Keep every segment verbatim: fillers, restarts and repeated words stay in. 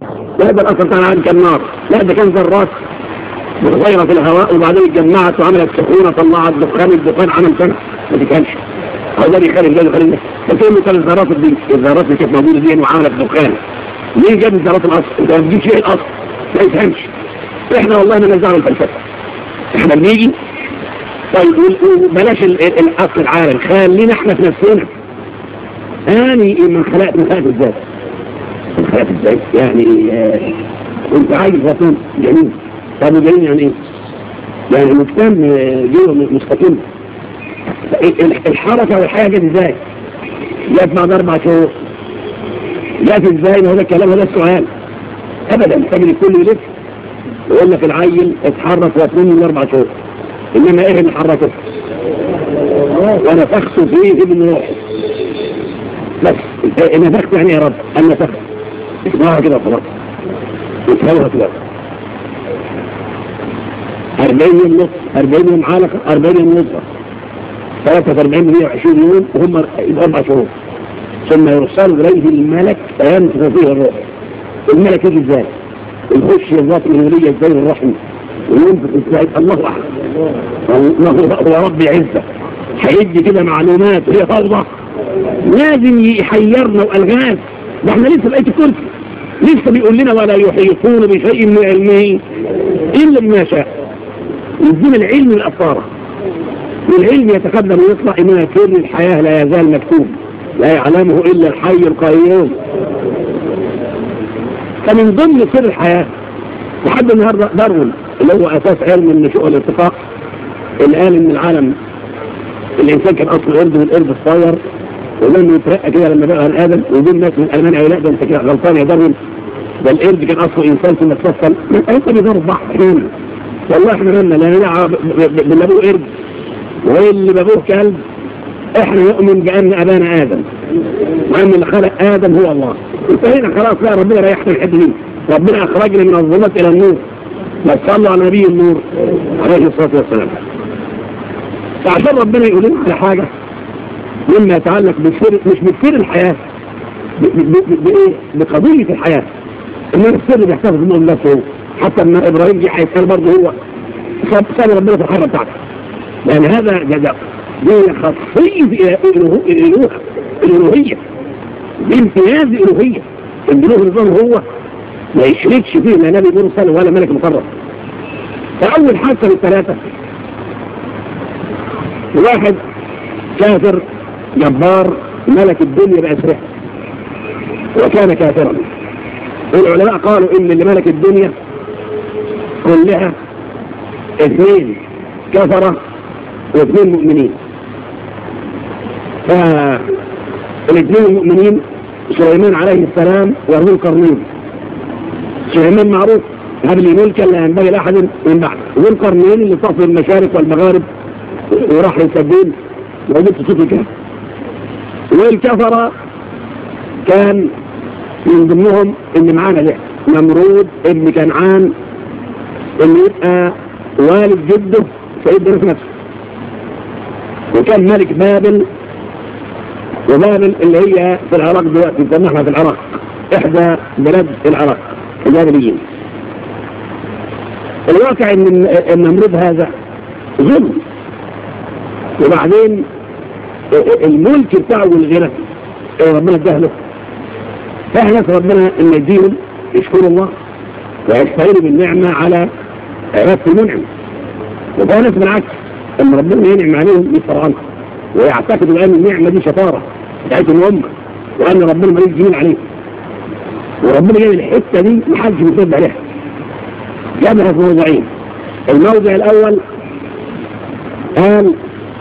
لا ده الأصل كان عادي كان نار، لا ده كان ذرات متغيرة في الهواء وبعدين اتجمعت وعملت سخونة طلعت دخان، الدخان عمل سنة ما دي كانش هذا يخرج ده يخرج ده فكيف كان الذرات دي الذرات اللي كانت موجودة دي وعملت دخان ليه جاب الذرات الأصل؟ انت ما بتجيش ايه الأصل؟ ما يفهمش. احنا والله ما نزعل الفلسفة، احنا بنيجي طيب بلاش الأصل العالم، خلينا احنا في نفسنا. اني من خلقت من خلقت الذات من خلقت الذات يعني آه انت عايز غطان جميل. طب جميل يعني ايه؟ يعني المجتمع جوه مستقيم. الحركة والحياة جت ازاي؟ جت بعد اربع شهور. جت ازاي؟ ما هذا الكلام هذا السؤال ابدا. تجد الكل يلف يقول لك العيل اتحرك واثنين من اربع شهور، انما ايه اللي حركه؟ ونفخت فيه ابن روح. بس نفخت يعني يا رب انا نفخت اسمعها كده خلاص اسمعها كده أربعين يوم نصف أربعين يوم علقة أربعين يوم نصف ثلاثة وأربعين مئة وعشرين يوم وهم أربع شهور ثم يرسل إليه الملك فينفخ فيه الروح. الملك يجي ازاي؟ يخش الذات الأولية ازاي الرحم وينفخ ازاي؟ الله أحد الله هو رب عزة هيدي كده معلومات وهي فوضى لازم يحيرنا وألغاز. ده احنا لسه بقيت الكرسي لسه بيقول لنا ولا يحيطون بشيء من علمه إلا بما شاء. يزيم العلم الأفكار والعلم يتقدم ويطلع إنما سر الحياة لا يزال مكتوب لا يعلمه إلا الحي القيوم. فمن ضمن سر الحياة لحد النهاردة داروين اللي هو أساس علم النشوء والارتقاء اللي قال إن العالم الإنسان كان أصل القرد والقرد الصغير ولما يترقى كده لما بقى الآدم ويقول ناس من الألمان أو لا ده أنت كده غلطان يا داروين ده القرد كان أصله إنسان ثم تفصل أنت بيضرب بحر حين والله احنا مالنا لا نلعب باللي أبوه قرد واللي بابوه كلب. احنا نؤمن بأن أبانا آدم وأن اللي خلق آدم هو الله. انتهينا خلاص لا ربنا ريحنا الحد دي ربنا أخرجنا من الظلمات إلى النور. بس صلوا على نبي النور عليه الصلاة والسلام. فعشان ربنا يقول لنا على حاجة مما يتعلق بالسر مش بسر الحياة بإيه بقضية الحياة إنما السر بيحتفظ منه نفسه. حتى ان إبراهيم جه هيسأل برضه هو سأل ربنا في الحرة بتاعته لأن هذا جزاء دي خاصية الإلوهية الإلوهية دي امتياز الإلوهية الإله نظام هو ما يشركش فيه لا نبي مرسل ولا ملك مقرب. فأول حادثة بالثلاثة واحد كافر جبار ملك الدنيا بأسرها وكان كافرا. والعلماء قالوا إن اللي ملك الدنيا كلها اثنين كفرة واثنين مؤمنين. فالاثنين المؤمنين سليمان عليه السلام وذو القرنين. سليمان معروف هب لي ملكا لا ينبغي لأحد من بعد. ذو القرنين اللي طفل المشارق والمغارب وراح للسبيل وجدت صوت الكهف. والكفرة كان من ضمنهم اللي معانا ده نمرود ابن كنعان اللي يبقى والد جده سيدنا في نفسه. وكان ملك بابل وبابل اللي هي في العراق دلوقتي نحن في العراق احدى بلاد العراق البابليين. الواقع ان النمرود هذا ظلم وبعدين الملك بتاعه والغنى ربنا اداه له. فاحنا ربنا ان يديهم يشكروا الله ويستعينوا بالنعمة على عبادة المنعم. وده ناس بالعكس ان ربنا ينعم عليهم يسر عنهم ويعتقدوا ان النعمة دي شطارة بتاعتهم هم وان ربنا مليش جميل عليهم. وربنا جاي الحتة دي محدش بيصد عليها. جابها في موضوعين. الموضع الاول قال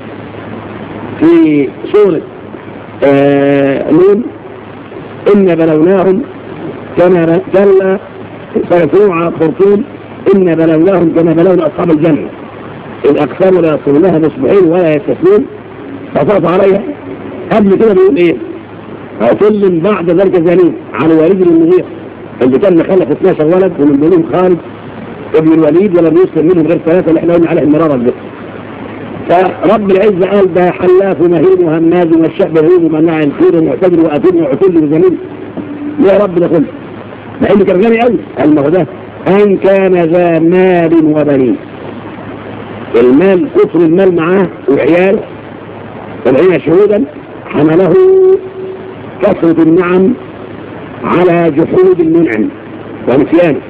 في سورة آه نون إن بلوناهم كما كلا سيكونوا على الخرطوم إن بلوناهم كما بلونا أصحاب الجنة إذ أقسموا لا يصلونها مصبحين ولا يستثنون فطاف عليها. قبل كده بيقول إيه عطل بعد ذلك زنين على والد المغيرة اللي كان مخلف اثناشر ولد ومن دونهم خالد ابن الوليد ولم يسلم منهم غير ثلاثة اللي احنا قلنا عليه المرارة دي. فرب العزة قال ده حلاف ومهين وهماز والشعب هين ومناع الخير ومعتدل وأثير وعتل وزميل يا رب ده كله. لأنه كان غني قوي. قال ما هو ده أن كان ذا مال وبنين، المال كثر المال معاه وعياله سبعين شهودا حمله كثرة النعم على جحود المنعم ونسيانه.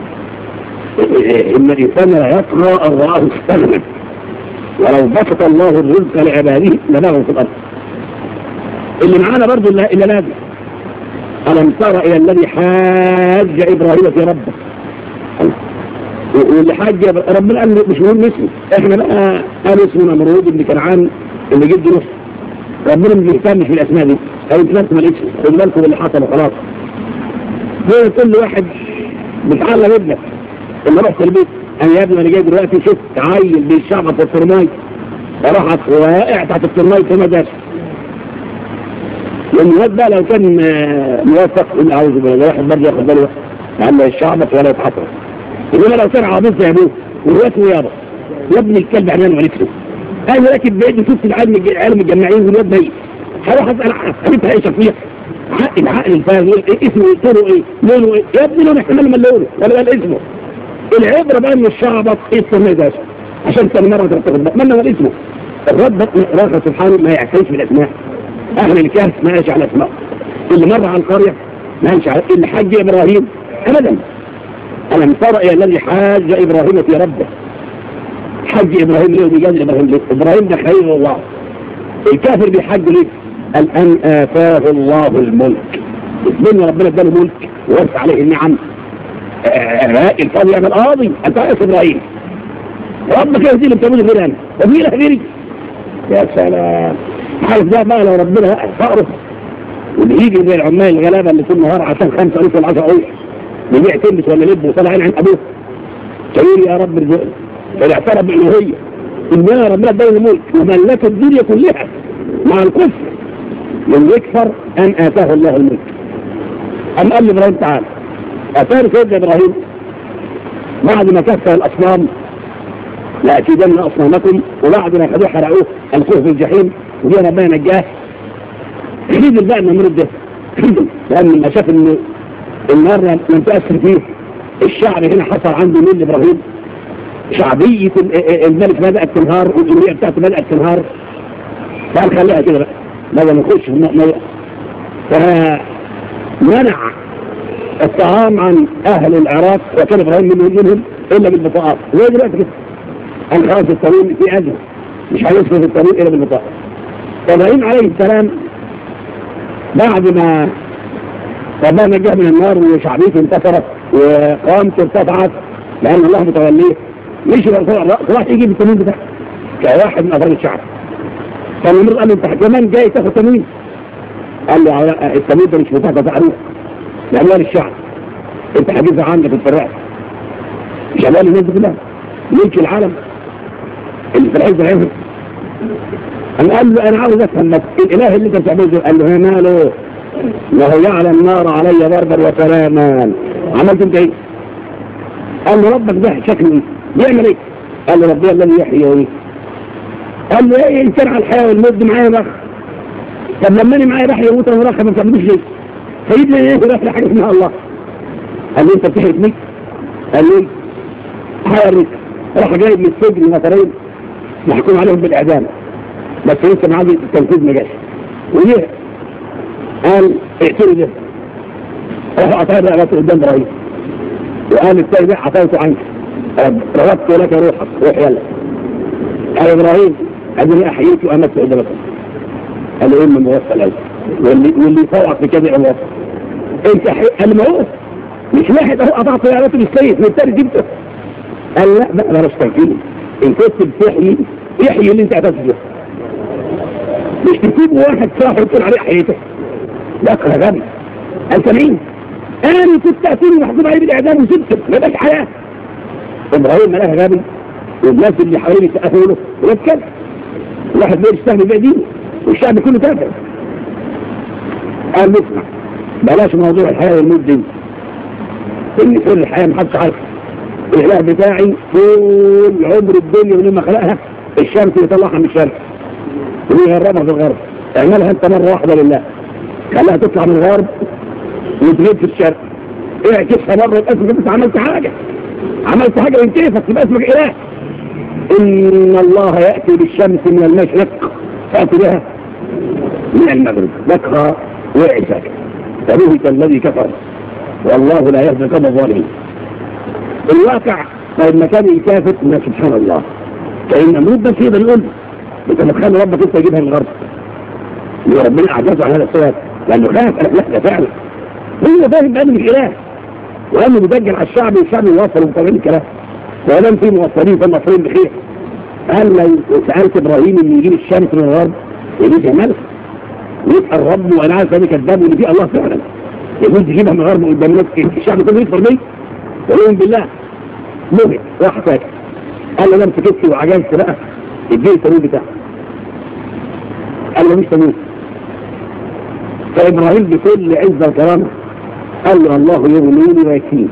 إن الإنسان لا يطغى أن رآه استغنى، ولو بسط الله الرزق لعباده لبغوا في الأرض. اللي معانا برضه إلا لازم. ألم تر إلى الذي حاج إبراهيم في ربه، واللي حاج ربنا قال مش مهم اسمه، احنا بقى قال اسمه نمرود اللي كنعان اللي جد نص، ربنا مش بيهتمش بالاسماء دي، او انت نفس ما الاسم، خدوا بالكم اللي حصل وخلاص. زي كل واحد بتعلم ابنك لما رحت البيت، انا يا ابني انا جاي دلوقتي شفت عيل بيشعبط في الترماي، راح واقع تحت الترماي في مدرسه. الواد بقى لو كان موافق اللي عاوزه بالله واحد برضه ياخد باله لانه الشعبط ولا يتحطر. انما لو كان عبيط زي ابوه وهواته يابا يا ابن الكلب عنان ولكسه، انا راكب بعيد وشفت العالم العالم متجمعين والواد ميت، هروح اسال حبيبها ايه شكلها؟ عقل العقل الفاهم ايه اسمه طوله ايه؟ لونه ايه؟ يا ابني لونه احتمال من لونه ولا قال اسمه. العبره بقى ان الشعبط ايه السميه ده عشان ثاني مره تاخد بالك منه ولا اسمه. الرب ربنا سبحانه ما يعتنيش بالاسماء. اهل الكهف ما قالش على اسماء، اللي مر على القريه ما قالش على اللي حج ابراهيم ابدا. ألم تر إلى الذي حاج إبراهيم في ربه. حج إبراهيم ليه وبيجادل إبراهيم ليه؟ إبراهيم ده خليل الله. الكافر بيحج ليه؟ قال أن آتاه الله الملك، من ربنا اداله ملك ووسع عليه النعم. الفاضي يعمل قاضي أنت عايز إبراهيم ربك يهدي اللي بتعمله غير أنا وفي له غيري. يا سلام، عارف ده بقى لو ربنا بقى فقره واللي يجي زي العمال الغلابه اللي طول النهار عشان خمسة ألف ولا عشرة ألف بيبيع تلبس ولا لب وطلع عين عن ابوه تقول يا رب ارزقني، فاعترف بالالوهيه ان يا ربنا اداني الملك وملك الدنيا كلها مع الكفر من يكفر ان اتاه الله الملك. ام قال لابراهيم تعالى اتاني سيدنا ابراهيم بعد ما كفر الاصنام لاكيدن اصنامكم، وبعد ما خدوه حرقوه القوه في الجحيم ودي ربنا نجاه. يريد بقى النمرود ده لان لما شاف انه المرة لم تأثر فيه الشعب هنا حصل عنده ميل إبراهيم، شعبية الملك بدأت تنهار والجمهورية بتاعته بدأت تنهار، فقال خليها كده بقى لازم نخش في النقطة. فمنع الطعام عن أهل العراق وكان إبراهيم منهم منهم إلا بالبطاقات زي دلوقتي كده. قال خلاص الطريق في أجل مش هيصرف الطريق إلا بالبطاقة. إبراهيم عليه السلام بعد ما ربنا نجاه من النار وشعبيته انتصرت وقامته ارتفعت لأن الله متوليه، مش راح يجيب التموين بتاعه كواحد من أفراد الشعب. فالنمر قال له انت كمان جاي تاخد تموين؟ قال له التموين ده مش متاح ده تعريف لأموال الشعب، انت حاجزها عندك في الفراغ مش أموال الناس كلها ملك العالم اللي في العز العز. قال له انا عاوز افهم الاله اللي انت بتعمله. قال له ماله؟ ما هو يعلم النار علي ضربا وسلاما. عملت انت ايه؟ قال له ربك ده شكله ايه؟ بيعمل ايه؟ قال له ربي الذي يحيي وايه؟ قال له ايه انسان على الحياه والموت معايا بخ. طب لما انا معايا بحيا وموت انا بخ ما بتعملوش ليه؟ سيدنا ايه راح لحاجه اسمها الله. قال له انت بتحرقني؟ قال له ايه؟ حيرك. راح جايب من السجن مثلين محكوم عليهم بالاعدام بس لسه معاه التنفيذ ما جاش وليه؟ قال اقتلوا ده. راح قطع رقبته قدام ابراهيم وقال التاني ده عطيته عنك روضت لك روحك روح يلا. قال ابراهيم ادري احييك وامت قدامك. قال له اما موفى الاول واللي واللي يطوعك بكده الله انت حي... قال ما هو مش واحد اهو قطعت رقبته بالسيف من التاني جبته. قال لا بقى بلاش تنفيذ، ان كنت بتحيي احيي اللي انت هتسجده مش تسيب واحد صاحب وتقول عليه حياته. لا كان غبي. انت مين؟ انا كنت قاتل ومحكوم عليه بالاعدام وسبته ما بقاش حياه. ابراهيم ملاها غبي والناس اللي حواليه يسقفوا له ويتكلم. واحد بيقول يستهبل بقى دينه والشعب كله كافر. قال نسمع بلاش موضوع الحياه والموت دي. ان سر الحياه محدش عارفه. الاله بتاعي طول عمر الدنيا من لما خلقها الشمس يطلعها من الشمس ويغربها في الغرب. اعملها انت مره واحده لله، خليها تطلع من الغرب وتغيب في الشرق اعكسها مرة اسمك انت عملت حاجة عملت حاجة من كيفك تبقى اسمك اله. ان الله يأتي بالشمس من المشرق فأتي بها من المغرب ذكرى وعساك فبهت الذي كفر والله لا يهدي القوم الظالمين. الواقع لما كان يكافر ما سبحان الله كأن نمرود بس يقدر يقول انت متخيل ربك انت يجيبها من الغرب وربنا اعجزه عن هذا السؤال لانه خاف. لا ده فعلا هو فاهم بانه مش اله وانه بيدجل على الشعب والشعب يوصل ومتابعين الكلام ولم في موصلين فالمصريين بخير. قال لو سالت ابراهيم ان يجيب الشمس من الغرب يجيبها ملك ويسال ربه وانا عارف اني كذاب وان في الله فعلا يقول تجيبها من الغرب قدام الناس الشعب كله يكفر بيه يقولون بالله مهد راح ساكت. قال له لم سكتت وعجزت بقى اديه التمويل بتاعه. قال له مش تمويل. فابراهيم بكل عزه وكرامه قال له الله يغنيني ويكفيني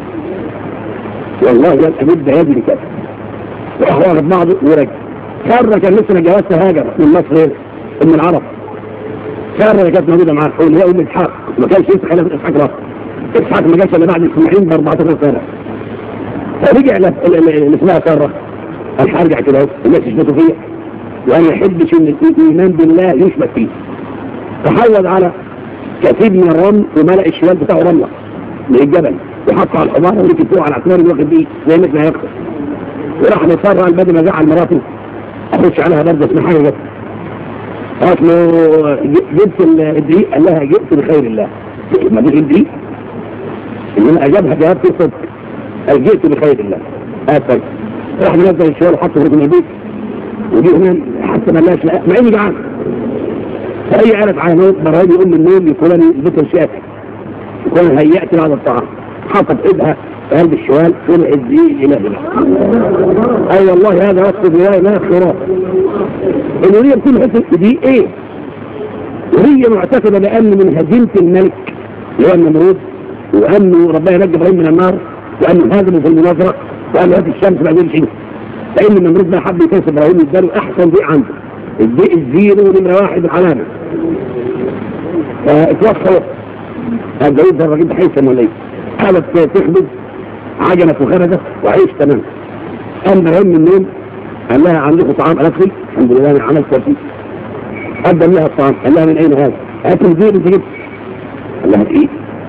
والله قال امد يدي لكذا وراح واخد بعضه ورجع. ساره كان لسه جوازها هاجر من مصر من العرب. ساره كانت موجوده معاه حول هي ام اسحاق ما كانش لسه خلاف اسحاق راسه. اسحاق ما جاش الا بعد السبعين ب أربعتاشر سنه. فرجع اللي اسمها ساره قال هرجع كده اهو الناس يشبكوا فيا وانا ما احبش ان الايمان بالله يشبك فيه. تحول على كثير من الرمل وملأ الشوال بتاعه رمله من الجبل وحطه على الحمار وركب فوق على العصمار واخد بيه زي مثل ما يقصد. وراح لساره قال بدل ما زعل مراته اخش عليها برده اسمها حاجه جت. قالت له جبت الدقيق قال لها جبت بخير الله. ما دي الدقيق انما اجابها جواب في صدق قال جئت بخير الله. قال راح منزل الشوال وحطه في البيت ودي هنا حتى ما لاش لا مع اني جعان. فأي قالت على نوم برهان يقوم من النوم يقول لي البيت شافي يقول هيأت بعد الطعام حطت ايدها في قلب الشوال طلع الدقيق الالهي. اي والله هذا وصف الروايه لا خراف انه هي بكل حته دي ايه وهي معتقده بان من هزيمه الملك اللي هو النمرود وانه ربنا ينجي ابراهيم من النار وانه هزمه في المناظره وانه هات الشمس بعدين شيء لان النمرود ما حب يكسب ابراهيم اداله احسن دقيق عنده الدقيق الزيرو نمره واحد العلامه. فاتوفى الجوز ده الراجل ده هيثم ولا ايه؟ قالت تخبز عجنت وخرجت وعيش تمام. قام ابراهيم من النوم قال لها عندكم طعام؟ قالت لي الحمد لله انا عملت ترتيب. قدم لها الطعام قال لها من اين هذا؟ قالت له الزير انت جبت. قال لها ايه؟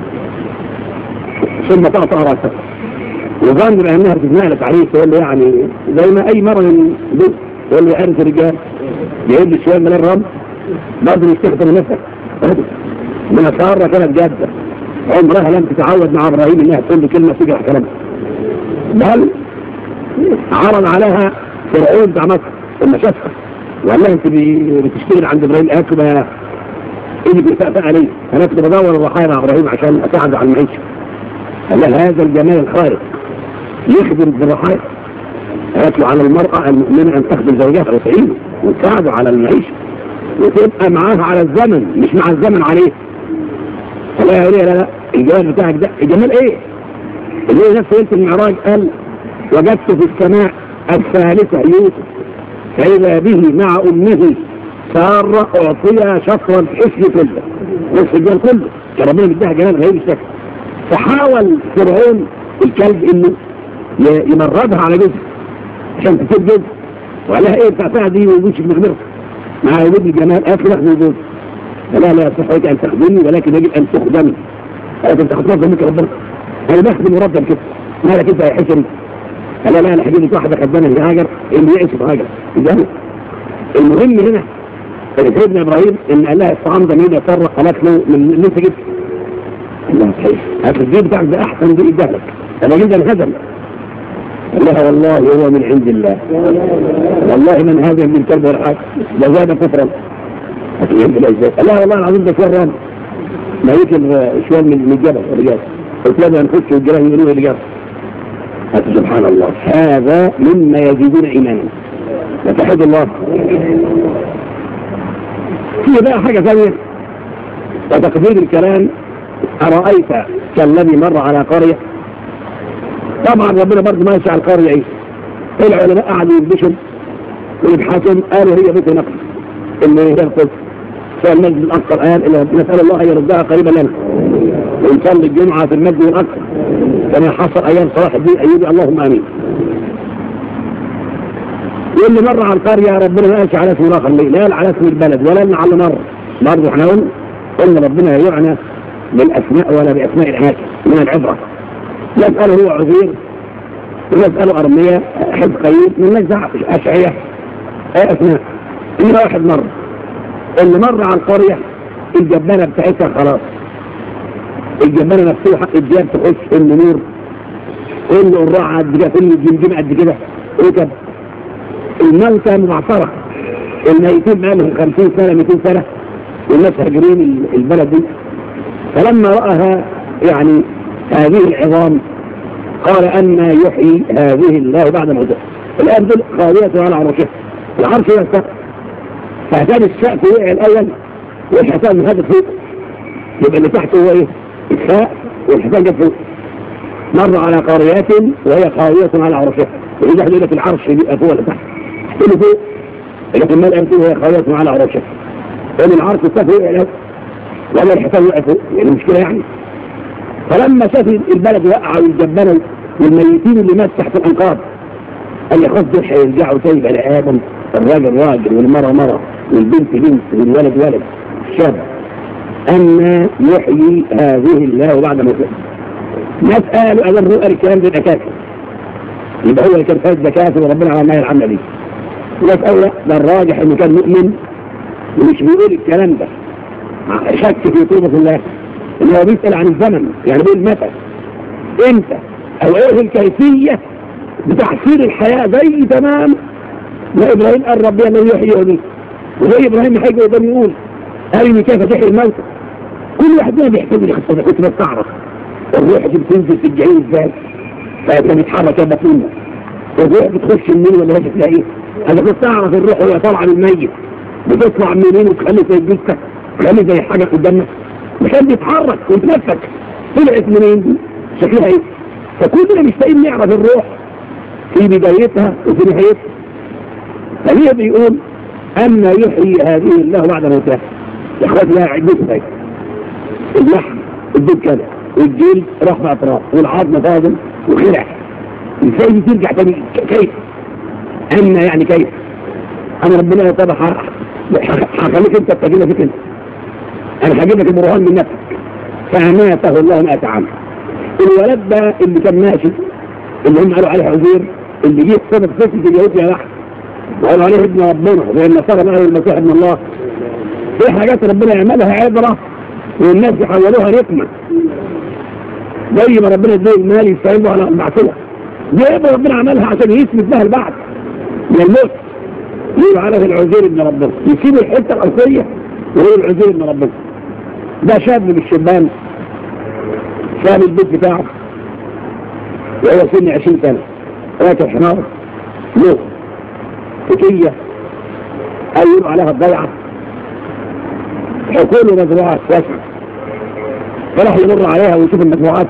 ثم تقطع راسها وظن بانها بتتنقلت عليه تقول له يعني زي ما اي مره من بيت تقول له ارث رجال جايب لي شويه من الرمل برضه يستخدم نفسك. من ساره كانت جاده عمرها لم تتعود مع ابراهيم انها تقول له كلمه تجرح كلامها بل عرض عليها فرعون بتاع مصر لما شافها وقال لها انت بتشتغل عند ابراهيم. قالت له بقى ايه بيسقف عليه؟ انا كنت بدور الرحايا مع ابراهيم عشان اساعده على المعيشه. قال لها هذا الجمال الخارق يخدم بالرحايا. قالت له على المرأة المؤمنة أن تخدم زوجها وتعينه وتساعده على المعيشة وتبقى معاها على الزمن مش مع الزمن عليه. قال لها لا لا الجمال بتاعك ده الجمال ايه؟ اللي هي نفس ليلة المعراج قال وجدت في السماء الثالثة يوسف فإذا به مع أمه سارة أعطيها شطر الحسن كله نصف الجمال كله كان ربنا مديها جمال غير الشكل. فحاول فرعون الكلب انه يمردها على جزء عشان تسيب جزء وقال لها ايه بتاعتها دي ويجوش بمغمرها مع وجود الجمال. قالت له ناخد جزء. لا لا يصح لك ان تخدمني ولكن يجب ان تخدمي. قالت انت هتنظم منك ربنا انا بخدم مرتب كده مالك انت يا حشري؟ قال لا لا انا هجيب لك واحده خدامه هي هاجر اللي يعيش هاجر. المهم هنا سيدنا ابراهيم ان قال لها الطعام ده مين يا ساره؟ قالت له من اللي انت جبته. قال لها صحيح هات الجيب بتاعك ده احسن دي ادالك انا جدا هدم. قال لها والله هو من عند الله والله من هذا من كلب ولا حاجه ده زاد كفرا. قال لها والله العظيم ده شوال ما يمكن شوال من الجبل الرجال. قلت لها نخش والجيران يقولوا الرجال. سبحان الله هذا مما يزيدون ايمانا وتحد الله. في بقى حاجه ثانيه وتقدير الكلام أرأيت كالذي مر على قرية. طبعا ربنا برضه ما يشاء القرية ايه العلماء قعدوا ينبشوا ويبحثوا قالوا هي بيت نقص اللي هي القدس. فالمجد الأكثر قال نسأل الله أن يردها قريبا لنا ونصلي الجمعة في المسجد الأقصى كما حصل أيام صلاح الدين الأيوبي، اللهم آمين. واللي مر على القرية ربنا ما قالش على اسم الآخر، لا قال على اسم البلد ولا إن على مر. برضه احنا قلنا قلنا ربنا لا يعنى بالأسماء ولا بأسماء الأماكن من العبرة. نسأله هو عزير ونسأله أرمية حزقيل من نجزع أشعية أي أسماء. إن واحد مر اللي مر على القرية الجبانة بتاعتها خلاص، الجبانة مفتوحة، الجاب تخش النمور كل الراعة قد كده، كل الجمجمة قد كده ركب. الموتى معصرة، الميتين بقالهم خمسين سنة مئتين سنة والناس هاجرين البلد دي. فلما رأها يعني هذه العظام قال أن يحيي هذه الله بعد موتها. الآن دول خاوية على عرشها، العرش هو السقف، فكان السقف وقع الأول والحسان من هذا فوق، يبقى اللي تحته هو إيه؟ السقف والحسان جاب فوق. مر على قريات وهي خاوية على عرشها، وإذا يقول لك العرش يبقى فوق ولا تحت؟ اللي فوق، لكن ما الأمثلة وهي خاوية على عرشها، لأن العرش السقف وقع الأول ولا الحسان وقع فوق، يعني مشكلة يعني. فلما شاف البلد وقع والجبانة والميتين اللي مات تحت الأنقاض قال لي خلاص دول هيرجعوا تاني بني آدم، الراجل راجل والمرأة مرأة والبنت بنت والولد ولد شاب، أن يحيي هذه الله بعد موته. ناس قالوا أذن رؤى الكلام ده كافر، يبقى هو اللي كان فاز كافر وربنا على ما العمل دي. ناس قالوا لا، ده الراجح إنه كان مؤمن ومش بيقول الكلام ده، شك في طوبة الله، إنه هو بيسأل عن الزمن، يعني بيقول متى إمتى أو إيه الكيفية بتحصيل الحياة، زي تمام ما إبراهيم قال ربي أنه يحيي يهدي، وزي إبراهيم حاجة يقدر يقول أرني كيف تحيي الموتى. كل واحد منهم بيحتاج لي خطة، كنت بستعرف الروح دي بتنزل في الجحيم ازاي، فكان بيتحرك يا بطننا، والروح بتخش منين ولا هي تلاقيه. أنا كنت أعرف الروح وهي طالعة من الميت بتطلع منين وتخلي زي الجثة، تخلي زي حاجة قدامنا، مكان بيتحرك وانت نفسك طلعت منين شكلها ايه. فكلنا مشتاقين نعرف الروح في بدايتها وفي نهايتها. فهي بيقول أن يحيي هذه الله بعد موتها. يا اخواتي لها عدة فايدة، اللحم الدب كده والجلد راح بأطراف والعظم فاضل وخلع، ازاي دي ترجع تاني؟ كيف؟ أن يعني كيف؟ أنا ربنا طبعا هخليك أنت تجينا فيك أنت، أنا هجيب لك البرهان من نفسك. فأماته الله مئة عام. الولد ده اللي كان ماشي اللي هم قالوا عليه عزير، اللي جه صدق فتنة اليهود يا واحد وقالوا عليه ابن ربنا زي النصارى قالوا المسيح ابن الله. في حاجات ربنا يعملها عبرة والناس يحولوها نقمة، زي ما ربنا اديه المال يستعينوا على المعصية، دي عبرة ربنا عملها عشان يثبت بها البعض من الموت. يقولوا عليه العزير ابن ربنا، يسيب الحتة الأصلية وهو العزير ابن ربنا. ده شاب من الشبان ساب البيت بتاعه وهو سن عشرين سنة، راكب حمار له فتية أيضا عليها الضيعة، حكوله مزروعات واسعة، فراح يمر عليها ويشوف المجموعات.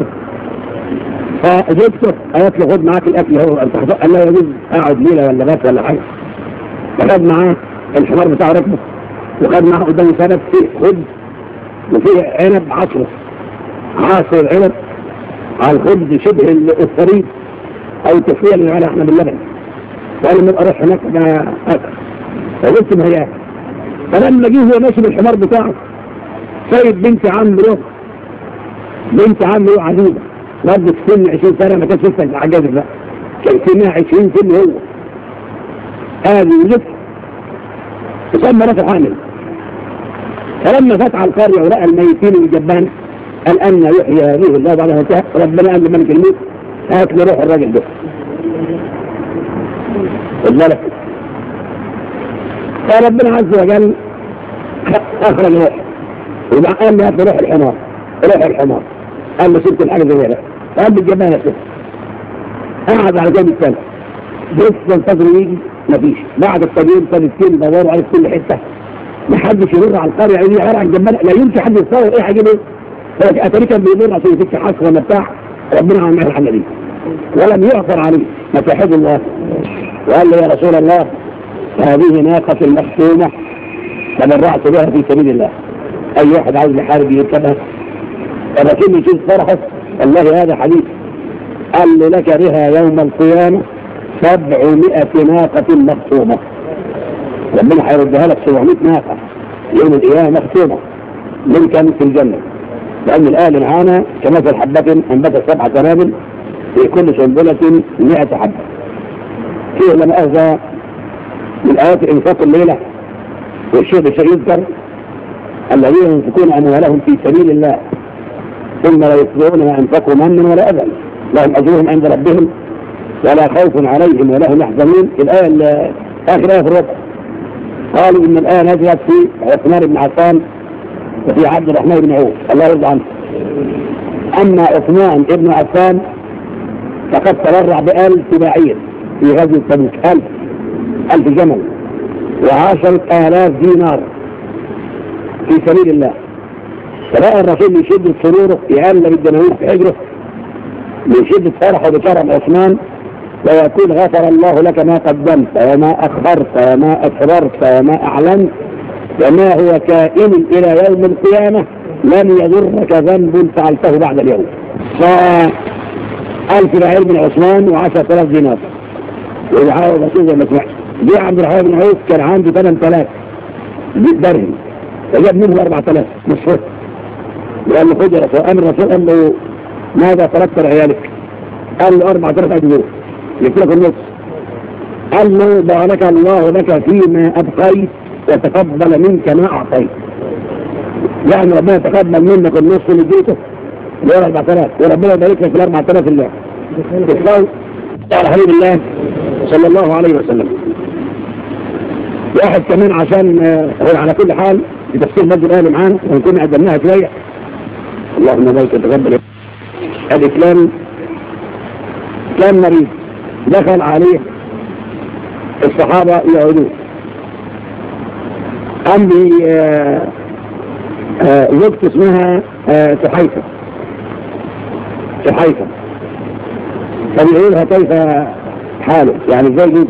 فجبته قالت له خد معاك الأكل، هو قال لا يجوز أقعد ليلة ولا بات ولا حاجة. فخد معاه الحمار بتاعه ركبه وخد معاه قدامه سند فيه خبز وفيه عنب عصره، عاصر العنب على الخبز شبه الصريد او التسويه اللي عليها احنا باللبن. وقال لما ابقى اروح هناك ما اكل، فقلت ما هي. فلما جه هو ماشي بالحمار بتاعه سايب بنت عم له، بنت عم له عزيزه برضه في سن عشرين سنه، ما كانش لسه عجازه بقى، كان سنها عشرين سنه هو هذه لسه تسمى نفسه حامل. فلما فتح القرية ورأى الميتين والجبان قال أن يحيي هذه الله بعد موتها. ربنا قال لملك الموت هات لي روح الراجل ده الملك. فربنا عز وجل أخرج روح وقال لي هات لي روح الحمار، روح الحمار قال له سبت الحاجة زي ده، قال بالجبان نفسه. قعد على جنب السنة بس ينتظر يجي مفيش. بعد الطبيب سنتين دوروا عليه في كل حتة، ما حدش يمر على القرية يقول لي عن جنبنا، لا يمكن حد يتصور ايه حاجة ايه. فأتاري كان بيمر عشان يفك حصر ولا بتاع، ربنا عمل معه الحاجة دي ولم يعثر عليه، فتحد الله وقال له يا رسول الله هذه ناقة مختومة تبرعت بها في سبيل الله، أي واحد عاوز يحارب يركبها الرسول يشوف فرحه الله هذا حديث قال له لك بها يوم القيامة سبعمائة ناقة مخصومة. ربنا هيردها لك سبعمائة ناقة يوم القيامة مخصومة من كان في الجنة، لأن الآن معانا كمثل حبة أنبتت سبع سنابل في كل سنبلة مئة حبة. فيه لما أهدى من آيات إنفاق الليلة والشيء بشيء يذكر الذين ينفقون أموالهم في سبيل الله ثم لا يتبعون ما أنفقوا منا ولا أذى لهم أجرهم عند ربهم ولا خوف عليهم ولا هم يحزنون. الآية آخر آية في الرب قالوا إن الآية نزلت في عثمان بن عفان وفي عبد الرحمن بن عوف الله يرضى عنه. أما عثمان بن عفان فقد تبرع بألف بعير في غزوة تبوك، ألف ألف جمل وعشرة آلاف دينار في سبيل الله. فبقى الرسول يشد سروره يقلب الدناوير في حجره من شدة فرحه بكرم عثمان ويقول غفر الله لك ما قدمت وما أخرت وما أسررت وما أعلنت وما هو كائن إلى يوم القيامة لن يضرك ذنب فعلته بعد اليوم. فألف بعير من عثمان وعشرة آلاف دينار ويحاول الرسول زي ما سمعت. جه عبد الرحمن بن عوف كان عنده ثمانية آلاف درهم فجاب منه أربعة آلاف نصفه وقال له خد يا رسول. أمر الرسول قال له ماذا تركت لعيالك؟ قال له أربعة آلاف دينار جبت لك النص. قال له بارك الله لك فيما أبقيت وتقبل منك ما أعطيت. يعني ربنا يتقبل منك النص اللي اديته اللي هو أربعة آلاف وربنا يبارك لك في الأربعة آلاف اللي تسلم على حبيب الله صلى الله عليه وسلم. واحد كمان عشان هو على كل حال في تفسير مجد الآن معانا ونكون قدمناها شوية. اللهم بارك تقبل. الإسلام كان مريض دخل عليه الصحابة يعودون قام لي زوجته اسمها سحيفة سحيفة فبيقول لها كيف حاله يعني ازاي جوزك؟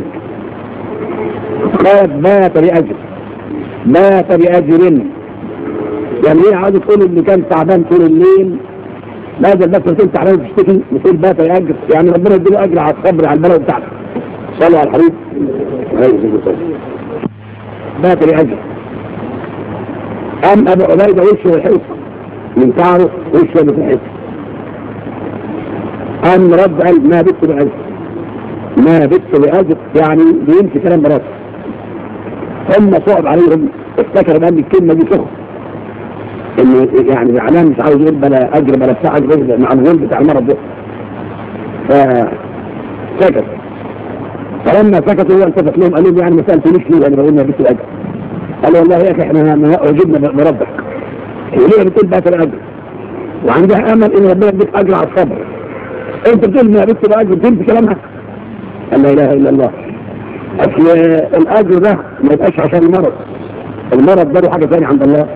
قالت بات بأجر بات بأجر. يعني ايه عاوز تقول اللي كان تعبان طول الليل لازم بس تقول تعبان تشتكي تقول بات بأجر يعني ربنا يديله أجر على الصبر على البلد بتاعته. صلوا على الحبيب بات بأجر. أم أبو عبيدة وشه الحيط من تعره وشه الحيط. أم رد قال ما بت بأجر ما بت بأجر يعني بيمشي كلام مرات. هم صعب عليهم افتكروا بأن الكلمة دي سخن إنه يعني الإعلام مش عاوز يقول بلا أجر بلا بتاع أجر مع الغول بتاع المرض ده. فسكت. فلما سكتوا هو التفت لهم قال لهم يعني ما سألتونيش ليه أنا بقول ما بت بأجر. قالوا والله يا أخي إحنا ما أعجبنا بربك وليه بتقول بات الأجر وعندها أمل إن ربنا يديك أجر على الصبر. أنت بتقول ما بت بأجر تنسى كلامها. قال لا إله إلا الله. أصل الأجر ده ما يبقاش عشان المرض. المرض ده له حاجة ثانية عند الله.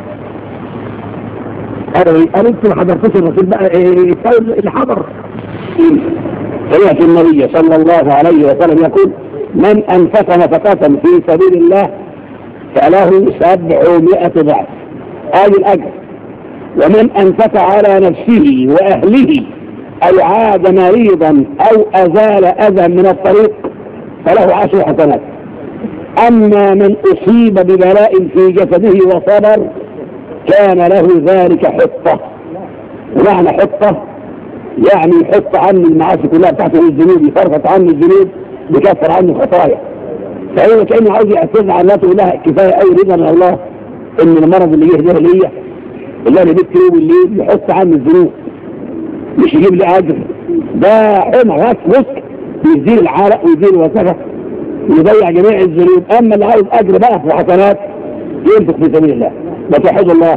قالوا قالوا انتوا ما حضرتوش الرسول بقى ايه اللي حضر. سمعت النبي صلى الله عليه وسلم يقول من أنفق نفقة في سبيل الله فله سبعمائة ضعف هذه الأجر. ومن أنفق على نفسه وأهله أو عاد مريضا أو أزال أذى من الطريق فله عشر حسنات. أما من أصيب ببلاء في جسده وصبر كان له ذلك حطة. ومعنى حطة يعني يحط عنه المعاصي كلها بتاعته الذنوب يفرغت عنه الذنوب بكفر عنه الخطايا. فهو كأنه عاوز يعتذر عن نفسه لها كفاية أي رضا من الله إن المرض اللي يهده ليا اللي أنا بيت يوم الليل يحط عنه الذنوب مش يجيب لي أجر. ده حمى وسك يزيل العرق ويزيل الوسخة يضيع جميع الذنوب. أما اللي عاوز أجر بقى في حسنات ينفق في سبيل الله وتوحيد الله.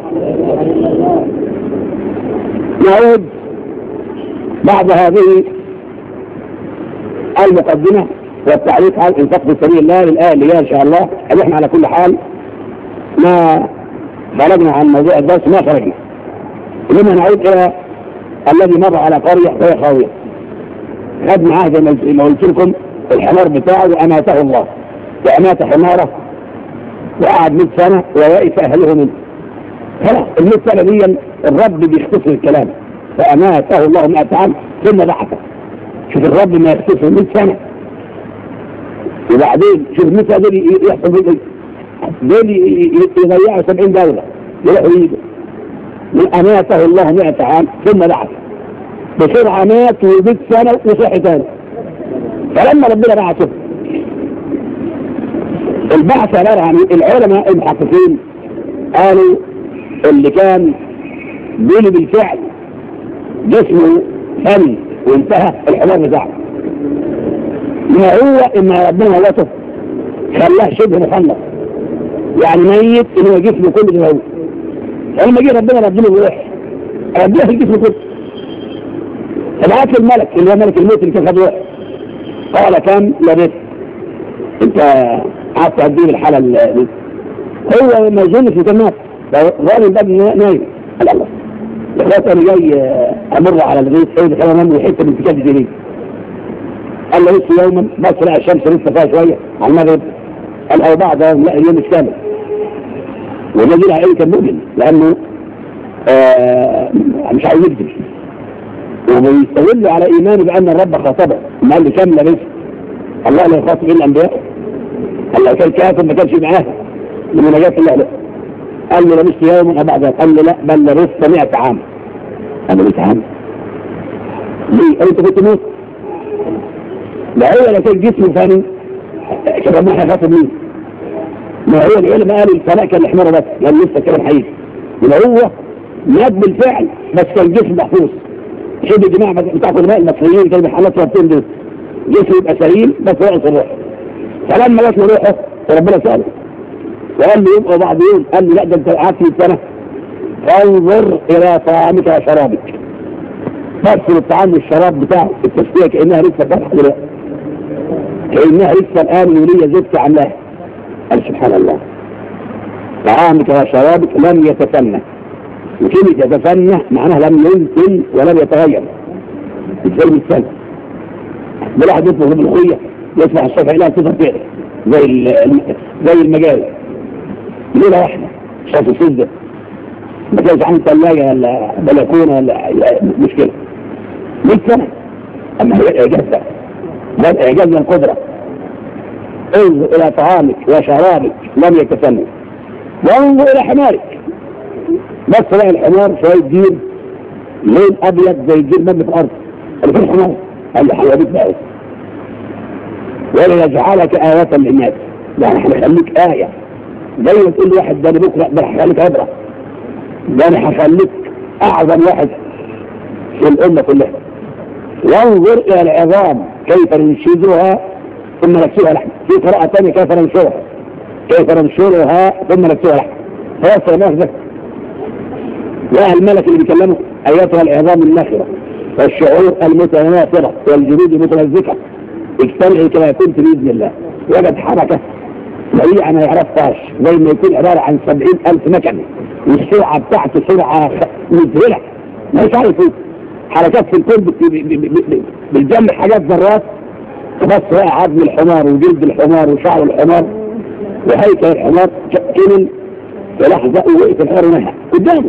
نعود بعد هذه المقدمة والتعليق على الانفاق في سبيل الله للآية اللي جاية إن شاء الله. احنا على كل حال ما خرجنا عن موضوع الدرس ما خرجنا لما نعود إلى الذي مر على قرية وهي خاوية خد معاه زي ما قلت لكم الحمار بتاعه وأماته الله وأمات حماره وقعد مئة سنة ويئس أهله منه. خلاص المئة سنة دي الرب بيختصر الكلام فأماته الله مئة عام ثم بعثه. شوف الرب ما يختصر مئة سنة، وبعدين شوف مئة سنة دول يحصل بيه دول يضيعوا سبعين دولة يروحوا يجوا. أماته الله مئة عام ثم بعثه، بسرعة مات ومئة سنة وصحي تاني. فلما ربنا بعثه البعث عبارة عن العلماء المحققين قالوا اللي كان بيلي بالفعل جسمه فني وانتهى الحمار بتاعه، ما هو إما ربنا موته خلاه شبه مخلص، يعني ميت إنه جسمه كله زي هو. فلما جه ربنا ربنا بروح ربنا في الجسم كله، فبعت الملك اللي هو ملك الموت اللي كان خد روح، قال كم لبثت؟ انت قعدت قد ايه بالحاله دي؟ هو ما يظنش انه كان مات، ظالم الباب نايم. قال الله دلوقتي انا جاي امر على الغيث سيد كان نام وحته من كتاب جديد. قال له لسه يوما بص لقى الشمس لسه فيها شويه على المغرب. قال او بعض يوم لا اليوم مش كامل. والذي لها ايه كان مؤمن لانه آه مش عايز يكذب، وبيستدل على ايمانه بان الرب خاطبه. ما قال لي كم لبثت؟ الله لا يخاطب الا الانبياء. الله كان كافر ما كانش معاه من مناجاة الله له. قال له لبثت يوما او بعد يوم. قال له لا بل لبثت مئة عام. قال له مئة عام ليه؟ قال انت كنت موت؟ لا هو لا كان جسمه ثاني كان ربنا هيخاطب مين؟ ما هو العلماء قالوا الفلاح كان احمر بس يعني لسه كلام حقيقي. يبقى هو مات بالفعل بس كان جسم محفوظ. شوف يا جماعه بتاع العلماء المصريين كانوا بيحلوا ربطين دول جسمه يبقى سليم بس رأس الروح. فلما جات له روحه وربنا سأله وقال له يبقى بعض يوم، قال له لا ده انت قعدت مئة سنة فانظر الى طعامك وشرابك. بس الطعام والشراب بتاعه التسويه كانها لسه فاتحه دلوقتي، كانها لسه الان وليه زوجتي عاملاها. قال سبحان الله طعامك وشرابك لم يتفنى، وكلمة يتفنى معناها لم ينتن ولم يتغير. ازاي مئة سنة؟ بلاحظ يطلب بالخوية يسمع الصبح إلى صفة فعل زي زي المجال ليلة واحدة شاف السجدة ما كانش عنده ثلاجة ولا بلكونة ولا مشكلة. مئة سنة أما هي إعجاز بقى، ده إعجاز من القدرة. انظر إلى طعامك وشرابك لم يتفنى، وانظر إلى حمارك. بس بقى الحمار شوية جير لون أبيض زي الجير مبني في الأرض. قال فين الحمار؟ قال له حيوانات بقى ولنجعلك آية للناس، يعني هنخليك آية زي ما تقول لي واحد ده انا بكره ده هخليك عبرة، ده انا هخليك أعظم واحد في الأمة كلها. وانظر إلى العظام كيف ننشزها ثم نكسوها لحم. في قراءة ثانية كيف ننشرها كيف ننشرها ثم نكسوها لحم. فوصل الناس ده لا الملك اللي بيكلمه أياتها العظام الناخرة والشعور المتناثرة والجلود المتمزقة اجتمعي كما كنت بإذن الله. وجد حركة سريعة ما يعرفهاش زي ما يكون عبارة عن سبعين ألف مكنة والسرعة بتاعته سرعة مذهلة ما مش عارف ايه حركات في الكون بالجمع حاجات ذرات. بس بقى عظم الحمار وجلد الحمار وشعر الحمار وهيكل الحمار كمل في لحظة ووقف الحمار ونهى قدامه.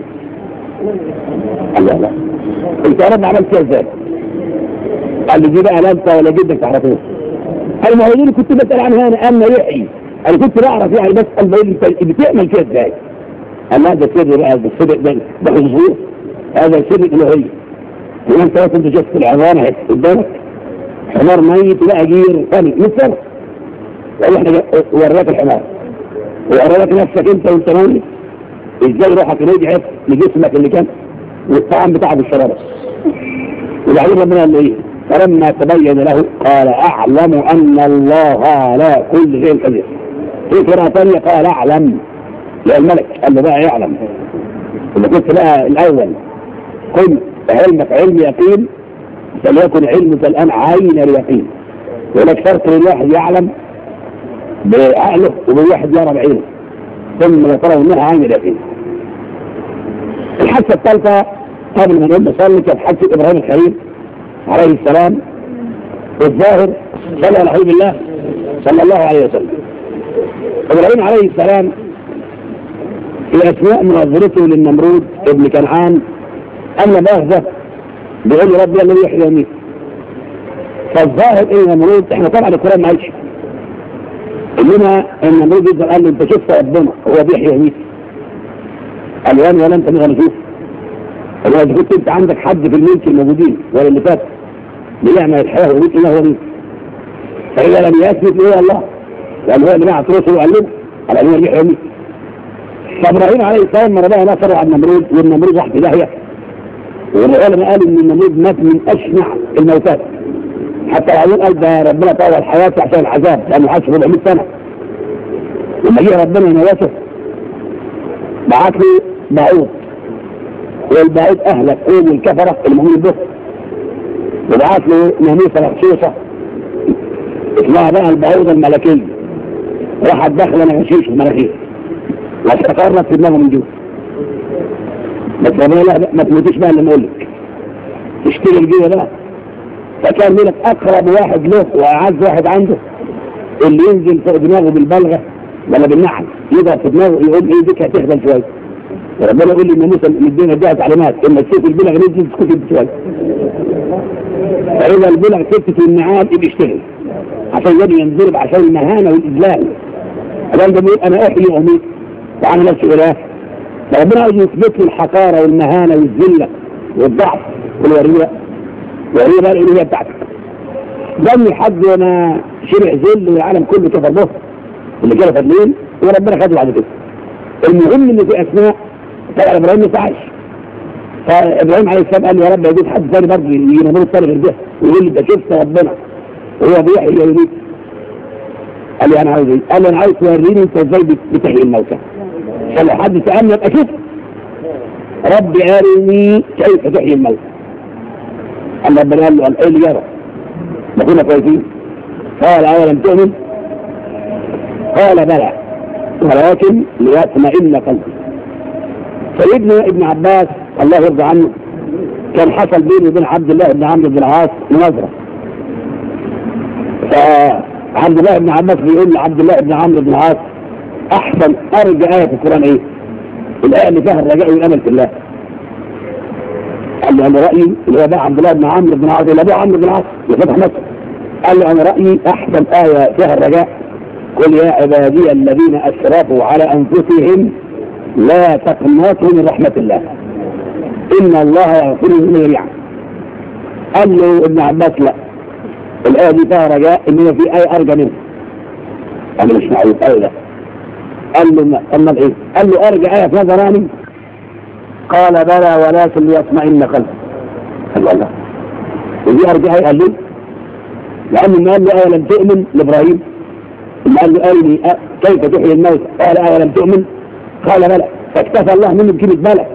الله لا انت يا رب عملت كده ازاي؟ قال لي دي بقى لا انت ولا جدك تعرفوه. قال ما هو اللي كنت بسأل عنها انا انا يحيي انا كنت بعرف يعني بس قال لي انت بتعمل كده ازاي؟ قال لا ده سر بقى ده الصدق ده ده خصوص هذا سر الالوهيه. وانت كنت شفت العظام اهي قدامك حمار ميت وبقى جير ثاني مئة سنة واحنا وراك الحمار وراك نفسك انت وانت ميت ازاي روحك رجعت لجسمك اللي كان والطعام بتاعه بالشرارة. وبعدين ربنا قال له ايه؟ فلما تبين له قال اعلم ان الله على كل شيء قدير. في قراءة ثانية قال اعلم للملك قال له بقى يعلم اذا كنت بقى الاول كنت علمك علم يقين فليكن علمك الان عين اليقين. ولك فرق الواحد يعلم بعقله وبالواحد يرى بعينه ثم يترى انها عين اليقين. الحادثة الثالثة قبل ما نقول نصلي كانت حادثة ابراهيم الخليل عليه السلام والظاهر صلى على حبيب الله صلى الله عليه وسلم. ابراهيم عليه السلام في اثناء مناظرته للنمرود ابن كنعان ان باهظه بيقول له ربي الذي يحيي ويميت. فالظاهر ايه النمرود، احنا طبعا القرآن ما قالش، انما النمرود يقدر قال له انت شفت ربنا هو بيحيي ويميت؟ قال له انا ولا انت من اشوف؟ قال له اذا كنت انت عندك حد في الملك الموجودين ولا اللي فات بيعمل الحياه ويميت الا هو مين؟ فاذا لم يثبت له الله، لان هو اللي بعت رسله وقال له قال له بيحيي ويميت. فابراهيم عليه السلام ما ربنا نصره على النمرود، والنمرود راح في داهيه. والعلماء قالوا ان النمرود مات من اشنع الموتات، حتى العلماء قال ده ربنا طول حياته عشان العذاب لانه عاش أربعمائة سنه. لما جه ربنا يموته بعت له بعوض، والبعوض اهلك قوم الكفره المؤمنين به، وبعت له ناموسه مخصوصه اسمها بقى البعوضه الملكيه، راحت داخله نغشيش في مناخيره واستقرت في دماغه من جوه. بس ربنا لا ما تموتيش بقى اللي نقول لك، تشتغل جوه بقى. فكان لك اقرب واحد له واعز واحد عنده اللي ينزل فوق دماغه بالبلغه ولا بالنعل، يضغط في دماغه يقول ايه ديك هتهدى شويه. ربنا يقول لي الناموسه مدينا اديها تعليمات اما تشوف البلغ نزل تسكت شويه. فاذا البلغ ثبتت والنعال يبقى يشتغل عشان يجي ينضرب عشان المهانه والاذلال. هذا بيقول انا احيي واميت وانا نفسي اله. فربنا عايز يثبت له الحقاره والمهانه والذله والضعف والوريه، وهي بقى الالوهيه بتاعتك. ضل لحد ما شبع ذل والعالم كله كفر به اللي كانوا فاضلين وربنا خده بعد كده. المهم ان في اثناء طبعا ابراهيم ما سعاش، فابراهيم عليه السلام قال له يا رب يجوز حد ثاني برضه يجي نمرود ثاني غير ده ويقول لي ده شفت ربنا وهو بيحيي ويميت. قال لي انا عاوز ايه؟ قال لي انا عايز توريني انت ازاي بتحيي الموتى. قال لو حد سالني ابقى اشوف ربي ارني كيف تحيي الموتى. قال ربنا قال له قال ايه اللي جرى؟ ما كنا كويسين. قال اولم تؤمن؟ قال بلى ولكن ليطمئن قلبي. سيدنا ابن عباس الله يرضى عنه كان حصل بينه وبين عبد الله بن عمرو بن العاص مناظره. فعبد الله بن عباس بيقول لعبد الله بن عمرو بن العاص احسن ارجى ايه في القران ايه؟ الايه اللي فيها الرجاء والامل في الله. قال له انا رايي اللي هو بقى عبد الله بن عمرو بن العاص اللي ابو عمرو بن العاص اللي فتح مصر. قال له انا رايي احسن ايه فيها الرجاء قل يا عبادي الذين اسرفوا على انفسهم لا تقنطوا من رحمه الله ان الله يغفر الذنوب جميعا. قال له ابن عباس لا، الايه دي فيها رجاء ان هي في ايه ارجى منها. قال له مش معروف قال له قال له امال ايه؟ قال له ارجى ايه في نظراني؟ قال بلى ولكن ليطمئن قلبي. قال له الله ودي ارجى ايه؟ قال له لانه قال له ايه لم تؤمن لابراهيم قال له ارني كيف تحيي الموت؟ قال ايه لم تؤمن؟ قال بلى، فاكتفى الله منه بكلمه بلى.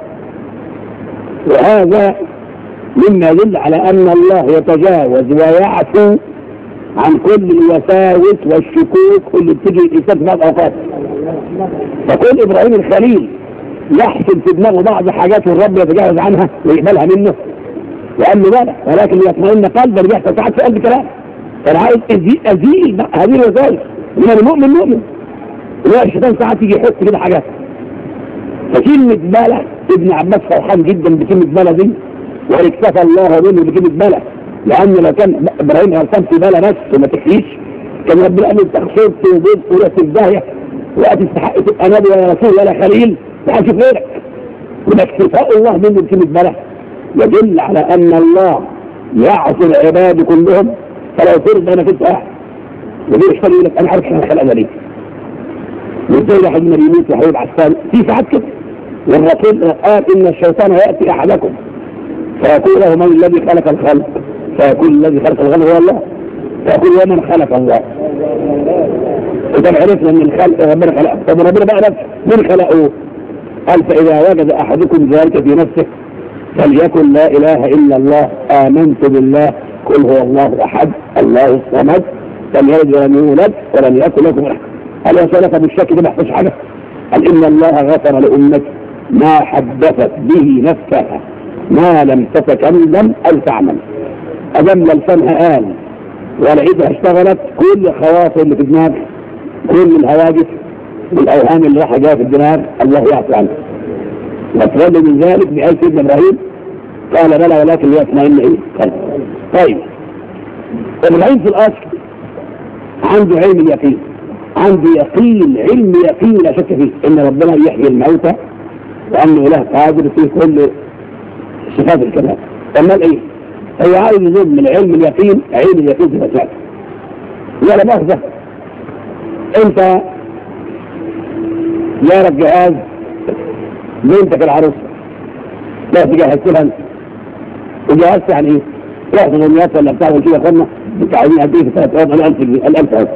وهذا مما يدل على ان الله يتجاوز ويعفو عن كل الوساوس والشكوك اللي بتجي الانسان في بعض الاوقات. فكل ابراهيم الخليل يحصل في دماغه بعض حاجات والرب يتجاوز عنها ويقبلها منه وقال له بلى ولكن يطمئن قلبا اللي بيحصل ساعات في قلب كلام. فانا عايز ازيل هذه الوساوس. انما المؤمن مؤمن، لا الشيطان ساعات يجي يحط كده حاجات. فكلمة بلى ابن عباس فرحان جدا بكلمة بلى دي واكتفى الله منه بكلمة بلى، لأن لو كان إبراهيم غلطان في بلى بس وما تحييش كان ربنا قال له أنت خسرت وبيت ورحت الداهية وقت تستحق تبقى نبي ولا رسول ولا خليل وهشوف غيرك. وما اكتفاء الله منه بكلمة بلى يدل على أن الله يعصي العباد كلهم. فلو فرض أنا كنت قاعد ودي يشتغل يقول لك أنا عارف أنا خلق ليه وازاي واحد من يموت وحيد على الثاني في ساعات كده. والرسول قال ان الشيطان ياتي احدكم فيقول له من الذي خلق الخلق؟ فيقول الذي خلق الخلق هو الله. فيقول ومن خلق الله؟ اذا عرفنا ان الخلق ربنا خلقه. طب ربنا بقى نفسه من خلقه؟ قال فاذا وجد احدكم ذلك في نفسه فليكن لا اله الا الله امنت بالله قل هو الله احد الله الصمد لم يلد ولم يولد ولم يكن له كفوا احد. قال يا سلف بالشك ده ما يحتاج حاجه. قال ان الله غفر لامتي ما حدثت به نفسها ما لم تتكلم او تعمل. ادم لسانها قال ولعيدها اشتغلت كل الخواطر اللي في دماغ كل الهواجس والاوهام اللي راح جايه في الدماغ الله يعفو عنها. واتولد من ذلك بآية سيدنا ابراهيم قال بلى ولكن ليطمئن ايه قلبي. طيب ابراهيم في الاصل عنده علم اليقين، عنده يقين علم يقين لا شك فيه ان ربنا يحيي الموتى وانه اله قادر فيه كل صفات الكمال. امال ايه؟ هو عايز يزود من علم اليقين علم اليقين في مسائل. ولا مؤاخذة انت جارك جهاز بنتك العروسه لا تجهزت لها انت وجهزت يعني ايه؟ رحت دمياط ولا بتاع كده خدنا انتوا عايزين قد ايه في ثلاث ايام الالف جنيه الالف اهو.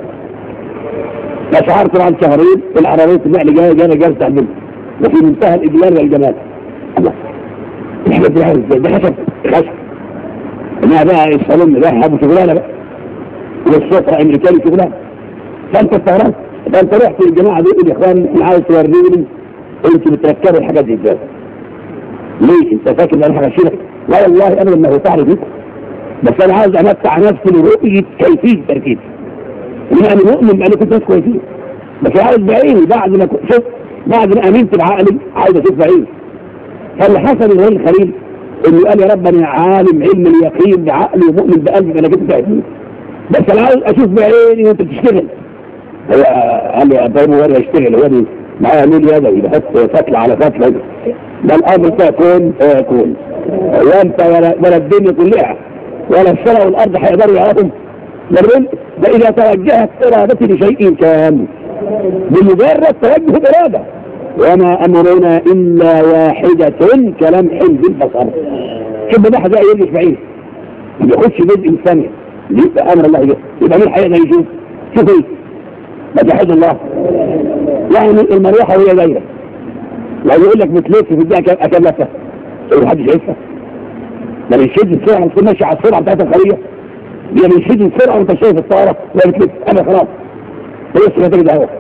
لا شعرت بعد شهرين العربيه النقل جايه جايه جالسه على البنت وفي منتهى الاجلال والجمال. الله الحاجات دي عايز ازاي؟ ده خشب خشب انها بقى الصالون ده ابو شغلانه بقى والسفره امريكاني شغلانه. فانت استغربت فانت رحت للجماعه دول يا اخوان انا عايز توريني انتوا بتركبوا الحاجات دي ازاي؟ ليه؟ انت فاكر ان انا هغشلك؟ لا والله ابدا ما هو تعرف بيكم، بس انا عايز امتع نفسي لرؤيه كيفيه التركيب. انا مؤمن بان كنت ناس كويسين بس عايز بعيني بعد ما شفت بعد ما امنت بعقلي عايز اشوف بعيني. فاللي حصل ابراهيم الخليل انه قال يا رب انا عالم علم اليقين بعقلي ومؤمن بقلبي انا كنت تعبان بس انا عايز اشوف بعيني وانت بتشتغل. هو قال لي يا ابراهيم هو يشتغل هو دي معايا ميل يدوي بحط فتله على فتله ده الامر تكون فيكون وانت ولا, ولا الدنيا كلها ولا السماء والارض هيقدروا يعرفوا الرزق ده اذا توجهت ارادتي لشيء كان بمجرد توجه الاراده. وما امرنا الا واحده كلمح بالبصر. شوف ده حاجه يرجع بعيد ما ياخدش جزء من ثانيه يبقى امر الله يجي يبقى مين هيقدر يشوف؟ شوف ايه مجاهد الله يعني المروحه وهي دايره لو يقول لك بتلف في الدقيقه كام لفه ما حدش يشوفها. ده بيشد السرعه وتكون ماشي على السرعه بتاعت الخليه دي بيشد السرعه وانت شايف الطائره وهي بتلف انا خلاص بس ما تجد هوا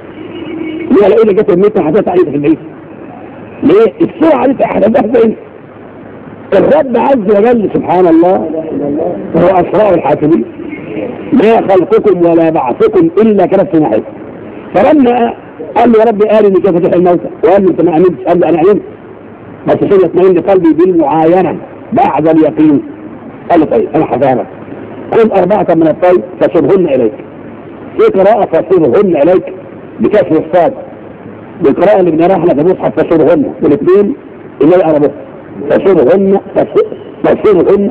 ليه لو جت المتر حطيتها عليك في البيت ليه السرعه دي احداثها فين؟ الرب عز وجل سبحان الله هو اسرار الحاكمين ما خلقكم ولا بعثكم الا كنفس واحده. فلما قال له يا رب قال اني كيف تحيي الموتى وقال له انت ما امنتش قال له انا امنت بس عشان يطمئن قلبي بالمعاينه بعد اليقين. قال له طيب انا هفهمك خذ اربعه من الطير فصرهن اليك. في قراءه فصرهن اليك بكسر الصاد بالقراءه اللي بنراها احنا في المصحف فصرهن والاثنين اللي يقربوها فصرهن فصرهن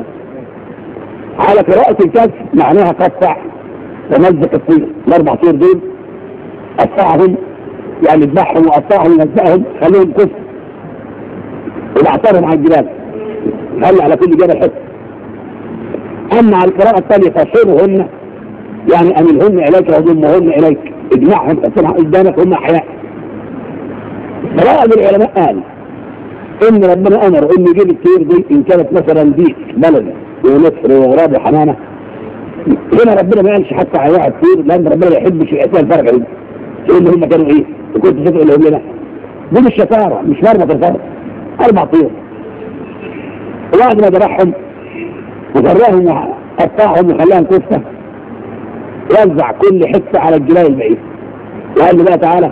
على قراءه الكسر معناها قطع ومزق الطير الاربع طير دول قطعهم يعني اذبحهم وقطعهم ومزقهم خليهم كسر وبعثرهم على الجبال خلي على كل جبل حته. اما على القراءه الثانيه فصرهن يعني املهن اليك وضمهن اليك اجمعهم تقسمها قدامك هم احياء. فبعض العلماء قال ان ربنا امر ان يجيب الطيور دي ان كانت مثلا ديك بلد ونصر وغراب وحمامه. هنا ربنا ما قالش حتى على واحد طير لان ربنا ما يحبش يقتل الفرق دي تقول ان هم كانوا ايه وكنت شايف اللي هم لنا دي مش شطاره مش مرمط الفرق اربع طيور. وبعد ما ذبحهم وفراهم وقطعهم وخلاهم كفته وزع كل حته على الجبال البعيد وقال له بقى تعالى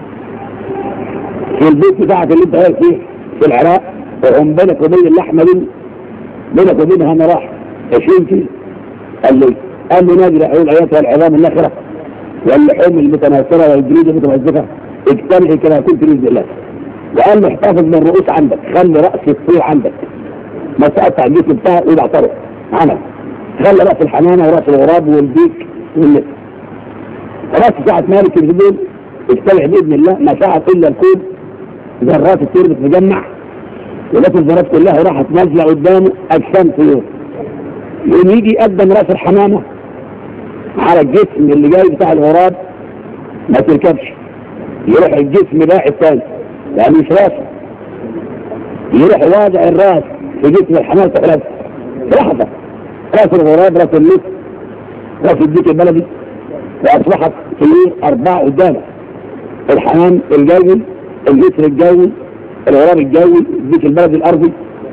في البيت بتاعك اللي انت واقف فيه في العراق وهم بينك وبين اللحمه دي بينك وبينها مراحل عشرين كيلو. قال له قال له نادي لحوم اياتها العظام النخره واللحوم المتناثره والجلود المتمزقه اجتمعي كما كنت باذن الله. وقال له احتفظ بالرؤوس عندك خلي راس الطير عندك ما تقطع الجسم بتاعه ويبقى طرف عمل خلي راس الحمامه وراس الغراب والديك والنسر. راس ساعه مالك الجبل اجتمع باذن الله ما ساعه الا الكون ذرات الطير بتتجمع ولكن الذرات كلها راحت نازله قدامه اجسام طيور. يقوم يجي يقدم راس الحمامه على الجسم اللي جاي بتاع الغراب ما تركبش يروح الجسم باعي الثاني يعني مش راسه يروح واضع الراس في جسم الحمامه تحرك لحظه راس الغراب راس النسر راس الديك البلدي واصبحت طيور اربعه قدامه الحمام الجوي النسر الجوي الغراب الجوي الديك البلدي الارضي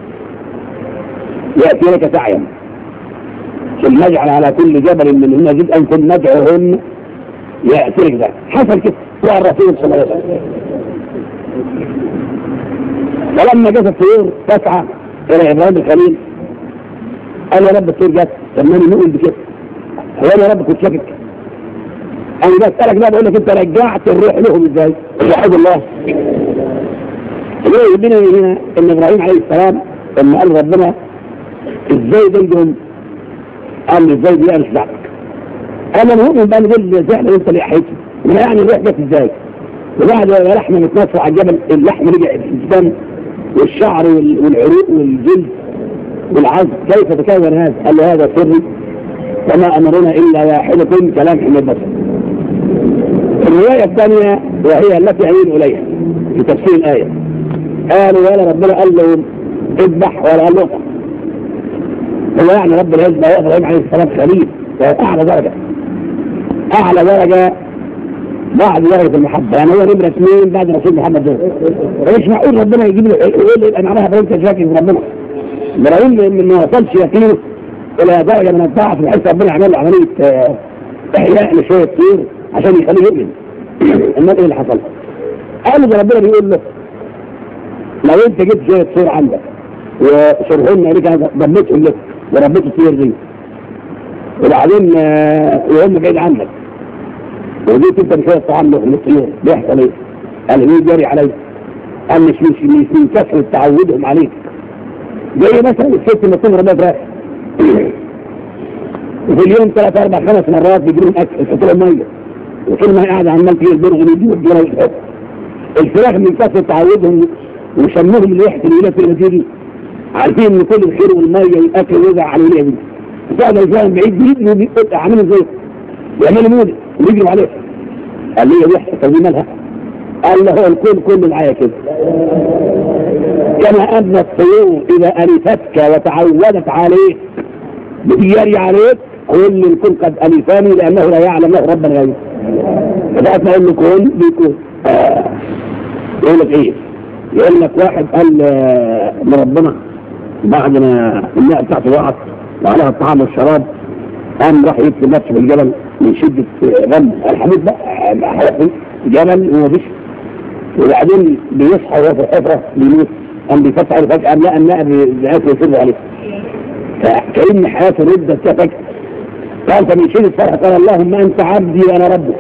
ياتي لك سعيا ثم نجعل على كل جبل منهن جزءا ثم ندعوهن ياتي لك ذلك. حصل كده مع الرسول صلى الله عليه وسلم. ولما جت الطيور تسعى الى ابراهيم الخليل قال يا رب الطير جت، طب ماني مؤمن بكده، هو انا يا رب كنت شاكك؟ انا بسالك بقى بقول لك انت رجعت الروح لهم ازاي؟ وحد الله اللي يبين هنا ان ابراهيم عليه السلام لما قال ربنا ازاي دول قال لي ازاي دي انا مش بعدك، انا مؤمن بقى دول فعلا انت اللي احييتهم، ما يعني الروح جت ازاي؟ وبعد ما لحمه متنصر على الجبل اللحم رجع في الدم والشعر والعروق والجلد والعظم، كيف تكون هذا؟ قال له هذا سري وما امرنا الا واحده كلام حمد بصر. الروايه الثانيه وهي التي اميل اليها في تفسير الايه، قالوا ولا ربنا قال له اذبح ولا قال له اقطع، هو يعني رب العزه ابراهيم عليه السلام خليل اعلى درجه اعلى درجه بعد درجه المحبه، يعني هو نمره اثنين بعد رسول محمد دول. مش معقول ربنا يجيب له يقول انا معناها ابراهيم تشاكي في ربنا، ابراهيم ما وصلش يقينه الى درجه من الضعف بحيث ربنا يعمل له عمليه احياء لشويه طير عشان يخليه يؤمن. امال ايه اللي حصل؟ قالوا ده ربنا بيقول له لو انت جبت شويه طير عندك وشرهن عليك انا ضمتهم لك وربيت الطير دي وبعدين وهم بعيد عنك وجيت انت بشويه طعام لهم الطيور بيحصل ايه؟ قال مين جاري عليك؟ قال مش مش من كثره تعودهم عليك، زي مثلا الست اللي تمر بها فراخ وفي اليوم ثلاث اربع خمس مرات بيجي لهم اكل يحطوا لهم ميه وكل ما هي قاعده عمال فيه البرغ يجي والجرى والحب. الفراخ من كثره تعودهم وشمهم ريحه الولايه في المدينه عارفين ان كل الخير والميه والاكل ويوزع على الولايه دي، فقعد الانسان بعيد بيجروا بيقطع عاملين زي يعملوا مودة ويجروا عليه. قال لي ريحه طب دي مالها؟ قال له هو الكل كله معايا كده، كما ان الطيور اذا الفتك وتعودت عليك بتجري عليك كل الكل قد الفاني لانه لا يعلم له ربا غيره. فبقت ما يقول له كون بيكون آه. يقول لك ايه؟ يقول لك واحد قال لربنا بعد ما الماء بتاعته وقعت وعليها الطعام والشراب قام راح يكتب نفسه بالجبل من شده غم الحميد بقى حرق جبل ومفيش، وبعدين بيصحى وهو في الحفره بيموت قام بيفتح فجاه قام لقى الماء بيأكل ويشرب عليه، فكأن حياته ردت كده فجاه. قال فمن شده فرح قال اللهم انت عبدي وانا ربك،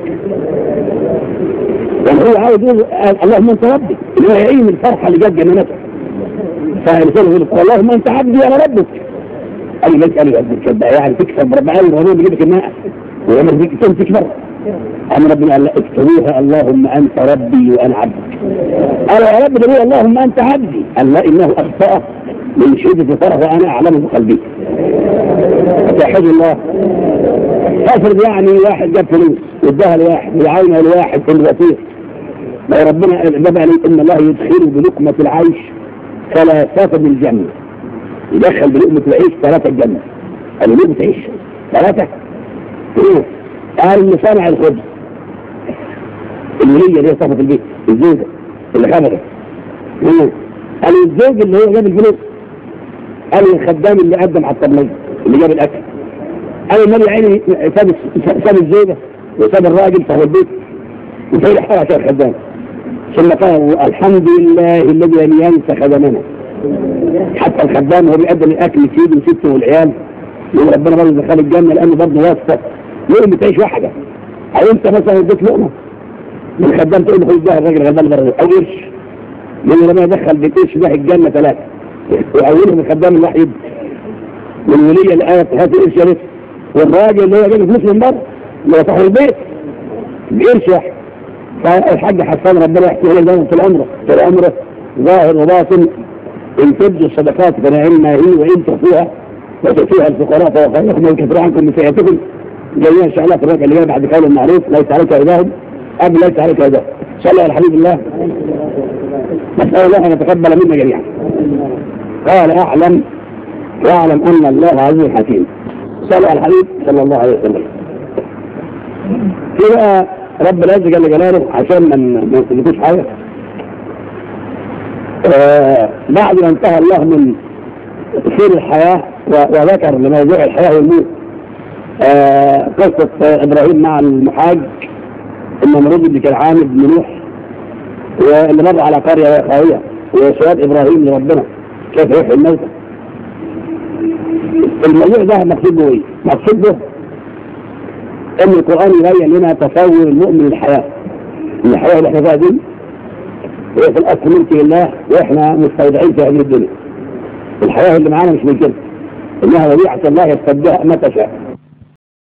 يعني هو عاوز يقول اللهم انت ربي اللي هو يعين الفرحه اللي جت جننته. فالرسول يقول اللهم انت عبدي وانا ربك، قال لي بس قال لي تصدق يعني تكسب ربنا قال الرسول بيجيب لك الماء ويعمل فيك تمسك مره. قام ربنا قال لا اكتبوها اللهم انت ربي وانا عبدك. قال يا رب ده اللهم انت عبدي، قال لا انه اخطا من شده فرح وانا اعلمه بقلبي. فتحج الله افرض يعني واحد جاب فلوس واداها لواحد ويعاونها لواحد في الوثيق، لو ربنا جاب عليه ان الله يدخله بلقمه العيش ثلاثه من الجنه، يدخل بلقمه العيش ثلاثه الجنه. قالوا لقمه عيش ثلاثه؟ قال اللي صانع الخبز الوليه اللي هي صاحبه البيت الزوجه اللي خبرت، قالوا الزوج اللي هو جاب الفلوس، قالوا الخدام اللي قدم على الطبليه اللي جاب الاكل، قالوا النبي عيني ساب ساب الزوجه وساب الراجل صاحب البيت وفي الحاره عشان الخدام، ثم قالوا الحمد لله الذي لم ينسى خدمنا. حتى الخدام هو بيقدم الاكل لسيده وسته والعيال يقول ربنا برضه دخل الجنه لانه برضه واسطه لقمه تعيش واحده. او انت مثلا اديت لقمه الخدام تقول له خد ده الراجل غلبان بره او قرش، لانه لما يدخل بالقرش ده الجنه ثلاثه واولهم الخدام الوحيد والوليه اللي قالت هات قرش يا ريت، والراجل اللي هو جايب فلوس من بره اللي هو صاحب البيت بقرش واحد. فالحاج حسان ربنا يحكي له دايما في العمره في العمره ظاهر وباطن ان تبدوا الصدقات فنعم ما هي وان تخفوها وتؤتوها الفقراء فهو خير لكم ويكفر عنكم من سيئاتكم. جايين ان شاء الله في الركعه اللي جايه بعد قول المعروف ليس عليك هداهم قبل ليس عليك هداهم. صلى على حبيب الله نسال الله ان يتقبل منا جميعا. قال اعلم واعلم ان الله عزيز حكيم. صلى على الحبيب صلى الله عليه وسلم. في بقى رب العزة جل جلاله عشان ما نسلكوش حاجه آه بعد ما انتهى الله من سير الحياه وذكر لموضوع الحياه والموت آه قصه ابراهيم مع المحاج النمرود اللي كان عامل بن نوح واللي مر على قريه خاويه وسؤال ابراهيم لربنا كيف يحيي الموتى الموضوع ده مقصود به ايه؟ مقصود به ان القرآن يبين لنا تصور المؤمن للحياة. الحياة اللي احنا فيها دي هي في الاصل ملك لله واحنا مستودعين في هذه الدنيا. الحياة اللي معانا مش من كده، انها وديعة الله يستبدلها متى شاء.